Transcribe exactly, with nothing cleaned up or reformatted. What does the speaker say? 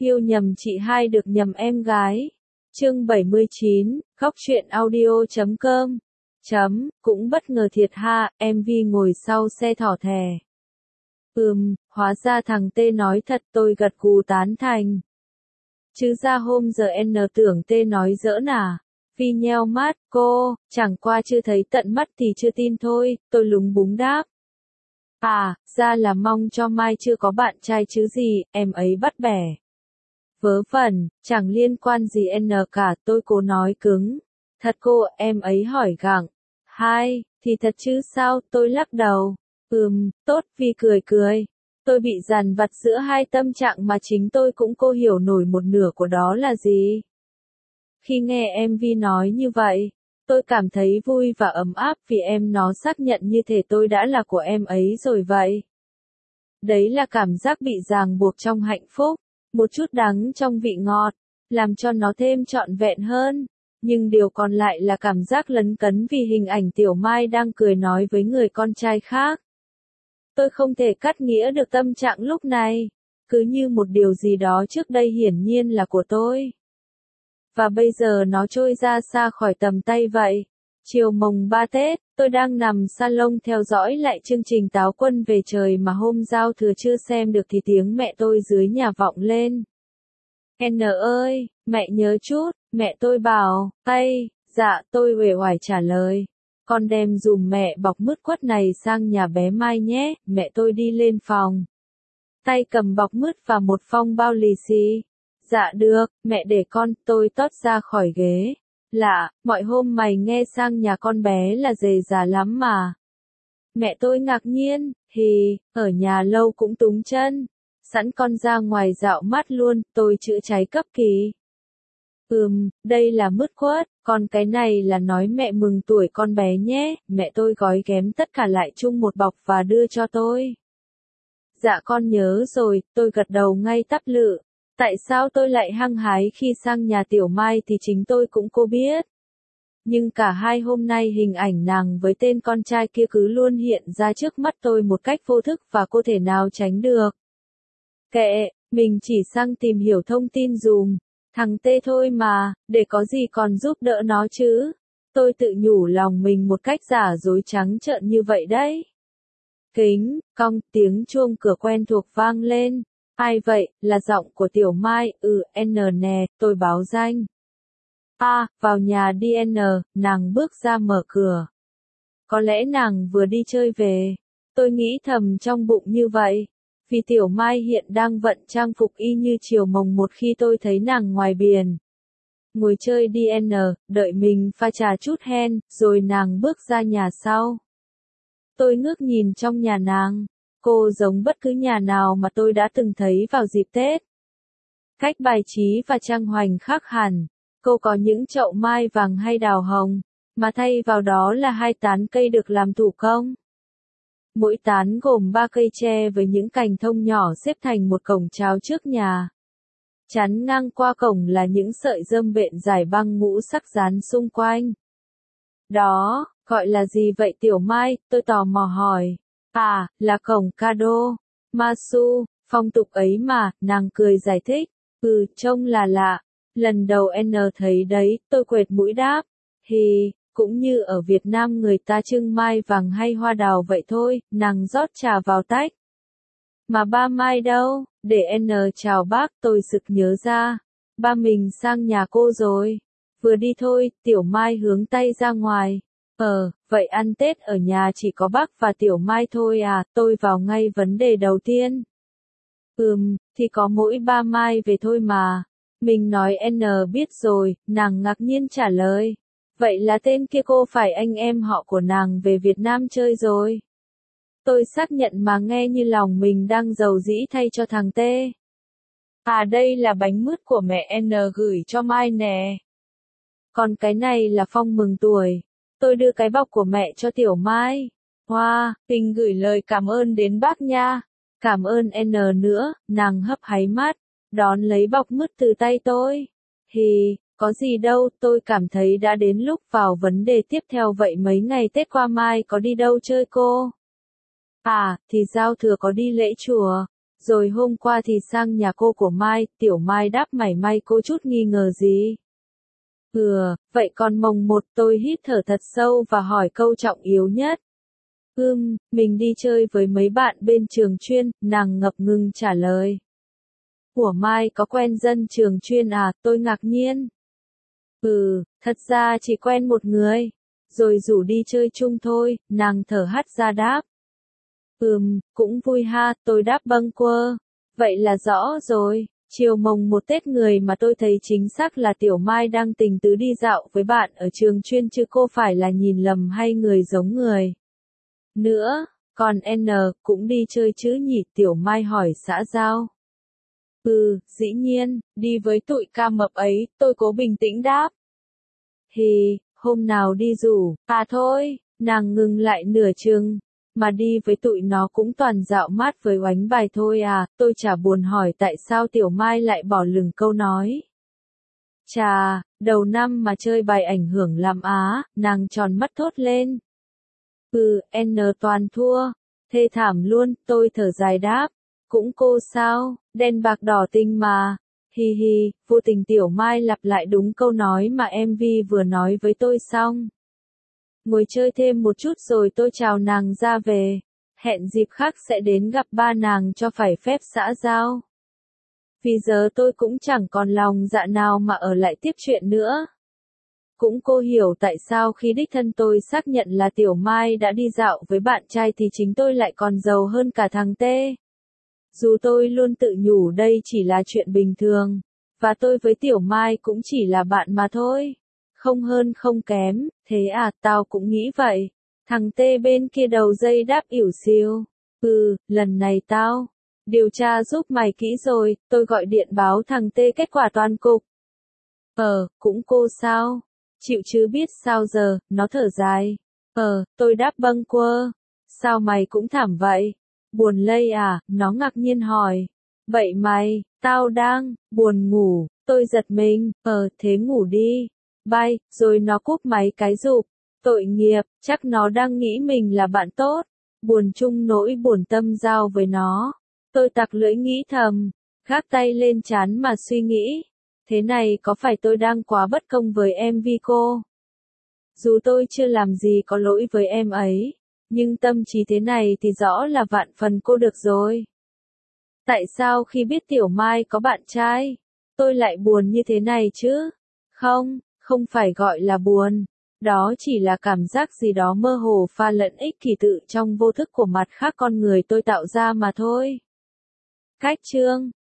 Yêu nhầm chị hai được nhầm em gái. Chương bảy mươi chín, Góc truyện audio chấm com. Chấm, cũng bất ngờ thiệt ha, em vê ngồi sau xe thỏ thẻ. Ừm, hóa ra thằng T nói thật, tôi gật gù tán thành. Chứ ra hôm giờ N tưởng T nói giỡn à. Vi nheo mắt, cô, chẳng qua chưa thấy tận mắt thì chưa tin thôi, tôi lúng búng đáp. À, ra là mong cho Mai chưa có bạn trai chứ gì, em ấy bắt bẻ. Vớ vẩn, chẳng liên quan gì N cả, tôi cố nói cứng. Thật cô, em ấy hỏi gặng. Hai, thì thật chứ sao, tôi lắc đầu. Ừm, tốt, Vi cười cười. Tôi bị dằn vặt giữa hai tâm trạng mà chính tôi cũng cô hiểu nổi một nửa của đó là gì. Khi nghe em vê nói như vậy, tôi cảm thấy vui và ấm áp vì em nó xác nhận như thể tôi đã là của em ấy rồi vậy. Đấy là cảm giác bị ràng buộc trong hạnh phúc, một chút đắng trong vị ngọt, làm cho nó thêm trọn vẹn hơn. Nhưng điều còn lại là cảm giác lấn cấn vì hình ảnh Tiểu Mai đang cười nói với người con trai khác. Tôi không thể cắt nghĩa được tâm trạng lúc này, cứ như một điều gì đó trước đây hiển nhiên là của tôi. Và bây giờ nó trôi ra xa khỏi tầm tay vậy. Chiều mồng ba Tết, tôi đang nằm salon theo dõi lại chương trình Táo Quân Về Trời mà hôm giao thừa chưa xem được thì tiếng mẹ tôi dưới nhà vọng lên. N ơi, mẹ nhớ chút, mẹ tôi bảo, tay, dạ tôi uể oải trả lời. Con đem dùm mẹ bọc mứt quất này sang nhà bé Mai nhé, mẹ tôi đi lên phòng. Tay cầm bọc mứt và một phong bao lì xì. Dạ được, mẹ để con, tôi tót ra khỏi ghế. Lạ, mọi hôm mày nghe sang nhà con bé là dề già lắm mà. Mẹ tôi ngạc nhiên, hì, ở nhà lâu cũng túng chân. Sẵn con ra ngoài dạo mát luôn, tôi chữa cháy cấp kỳ. Ừm, đây là mứt quất, còn cái này là nói mẹ mừng tuổi con bé nhé, mẹ tôi gói ghém tất cả lại chung một bọc và đưa cho tôi. Dạ con nhớ rồi, tôi gật đầu ngay tắp lự. Tại sao tôi lại hăng hái khi sang nhà Tiểu Mai thì chính tôi cũng cô biết. Nhưng cả hai hôm nay hình ảnh nàng với tên con trai kia cứ luôn hiện ra trước mắt tôi một cách vô thức và cô thể nào tránh được. Kệ, mình chỉ sang tìm hiểu thông tin dùm. Thằng T thôi mà, để có gì còn giúp đỡ nó chứ. Tôi tự nhủ lòng mình một cách giả dối trắng trợn như vậy đấy. Kính, cong, tiếng chuông cửa quen thuộc vang lên. Ai vậy, là giọng của Tiểu Mai, ừ, N nè, tôi báo danh. À, vào nhà đi N, nàng bước ra mở cửa. Có lẽ nàng vừa đi chơi về. Tôi nghĩ thầm trong bụng như vậy. Vì Tiểu Mai hiện đang vận trang phục y như chiều mồng một khi tôi thấy nàng ngoài biển. Ngồi chơi đi N, đợi mình pha trà chút hen, rồi nàng bước ra nhà sau. Tôi ngước nhìn trong nhà nàng. Cô giống bất cứ nhà nào mà tôi đã từng thấy vào dịp Tết. Cách bài trí và trang hoành khác hẳn. Cô có những chậu mai vàng hay đào hồng, mà thay vào đó là hai tán cây được làm thủ công. Mỗi tán gồm ba cây tre với những cành thông nhỏ xếp thành một cổng chào trước nhà. Chắn ngang qua cổng là những sợi rơm bện dài băng ngũ sắc dán xung quanh. Đó, gọi là gì vậy Tiểu Mai? Tôi tò mò hỏi. À, là cổng Kado. Masu, phong tục ấy mà, nàng cười giải thích. Ừ, trông là lạ. Lần đầu N thấy đấy, tôi quệt mũi đáp. Hì, cũng như ở Việt Nam người ta trưng mai vàng hay hoa đào vậy thôi, nàng rót trà vào tách. Mà ba Mai đâu? Để N chào bác, tôi sực nhớ ra. Ba mình sang nhà cô rồi. Vừa đi thôi, Tiểu Mai hướng tay ra ngoài. Ờ, vậy ăn Tết ở nhà chỉ có bác và Tiểu Mai thôi à, tôi vào ngay vấn đề đầu tiên. Ừm, thì có mỗi ba Mai về thôi mà. Mình nói N biết rồi, nàng ngạc nhiên trả lời. Vậy là tên kia cô phải anh em họ của nàng về Việt Nam chơi rồi. Tôi xác nhận mà nghe như lòng mình đang giàu dĩ thay cho thằng T. À đây là bánh mứt của mẹ N gửi cho Mai nè. Còn cái này là phong mừng tuổi. Tôi đưa cái bọc của mẹ cho Tiểu Mai. Hoa, wow, tình gửi lời cảm ơn đến bác nha. Cảm ơn N nữa, nàng hấp háy mắt, đón lấy bọc mứt từ tay tôi. Hì, có gì đâu, tôi cảm thấy đã đến lúc vào vấn đề tiếp theo vậy mấy ngày Tết qua Mai có đi đâu chơi cô? À, thì giao thừa có đi lễ chùa. Rồi hôm qua thì sang nhà cô của Mai, Tiểu Mai đáp mảy may cô chút nghi ngờ gì. Ừ, vậy còn mồng một tôi hít thở thật sâu và hỏi câu trọng yếu nhất. Ừm, mình đi chơi với mấy bạn bên trường chuyên, nàng ngập ngừng trả lời. Của Mai có quen dân trường chuyên à, tôi ngạc nhiên. Ừ, thật ra chỉ quen một người. Rồi rủ đi chơi chung thôi, nàng thở hắt ra đáp. Ừm, cũng vui ha, tôi đáp bâng quơ. Vậy là rõ rồi, chiều mồng một Tết người mà tôi thấy chính xác là Tiểu Mai đang tình tứ đi dạo với bạn ở trường chuyên chứ cô phải là nhìn lầm hay người giống người. Nữa, còn N cũng đi chơi chứ nhỉ, Tiểu Mai hỏi xã giao. Ừ, dĩ nhiên, đi với tụi ca mập ấy, tôi cố bình tĩnh đáp. Thì, hôm nào đi rủ, à thôi, nàng ngừng lại nửa chừng, mà đi với tụi nó cũng toàn dạo mát với oánh bài thôi à, tôi chả buồn hỏi tại sao Tiểu Mai lại bỏ lửng câu nói. Chà, đầu năm mà chơi bài ảnh hưởng làm á, nàng tròn mắt thốt lên. Ừ, N toàn thua, thê thảm luôn, tôi thở dài đáp. Cũng cô sao, đen bạc đỏ tình mà. Hi hi, vô tình Tiểu Mai lặp lại đúng câu nói mà em vê vừa nói với tôi xong. Ngồi chơi thêm một chút rồi tôi chào nàng ra về. Hẹn dịp khác sẽ đến gặp ba nàng cho phải phép xã giao. Vì giờ tôi cũng chẳng còn lòng dạ nào mà ở lại tiếp chuyện nữa. Cũng cô hiểu tại sao khi đích thân tôi xác nhận là Tiểu Mai đã đi dạo với bạn trai thì chính tôi lại còn giàu hơn cả thằng T. Dù tôi luôn tự nhủ đây chỉ là chuyện bình thường, và tôi với Tiểu Mai cũng chỉ là bạn mà thôi. Không hơn không kém, thế à, tao cũng nghĩ vậy. Thằng T bên kia đầu dây đáp ỉu xìu. Ừ, lần này tao điều tra giúp mày kỹ rồi, tôi gọi điện báo thằng T kết quả toàn cục. Ờ, cũng cô sao? Chịu chứ biết sao giờ, nó thở dài. Ờ, tôi đáp bâng quơ. Sao mày cũng thảm vậy? Buồn lây à, nó ngạc nhiên hỏi. Vậy mày, tao đang, buồn ngủ, tôi giật mình, ờ, thế ngủ đi. Bye, rồi nó cúp máy cái rụp. Tội nghiệp, chắc nó đang nghĩ mình là bạn tốt. Buồn chung nỗi buồn tâm giao với nó. Tôi tặc lưỡi nghĩ thầm, gác tay lên trán mà suy nghĩ. Thế này có phải tôi đang quá bất công với em Vi cô? Dù tôi chưa làm gì có lỗi với em ấy, nhưng tâm trí thế này thì rõ là vạn phần cô được rồi. Tại sao khi biết Tiểu Mai có bạn trai, tôi lại buồn như thế này chứ? Không, không phải gọi là buồn. Đó chỉ là cảm giác gì đó mơ hồ pha lẫn ích kỷ tự trong vô thức của mặt khác con người tôi tạo ra mà thôi. Cách chương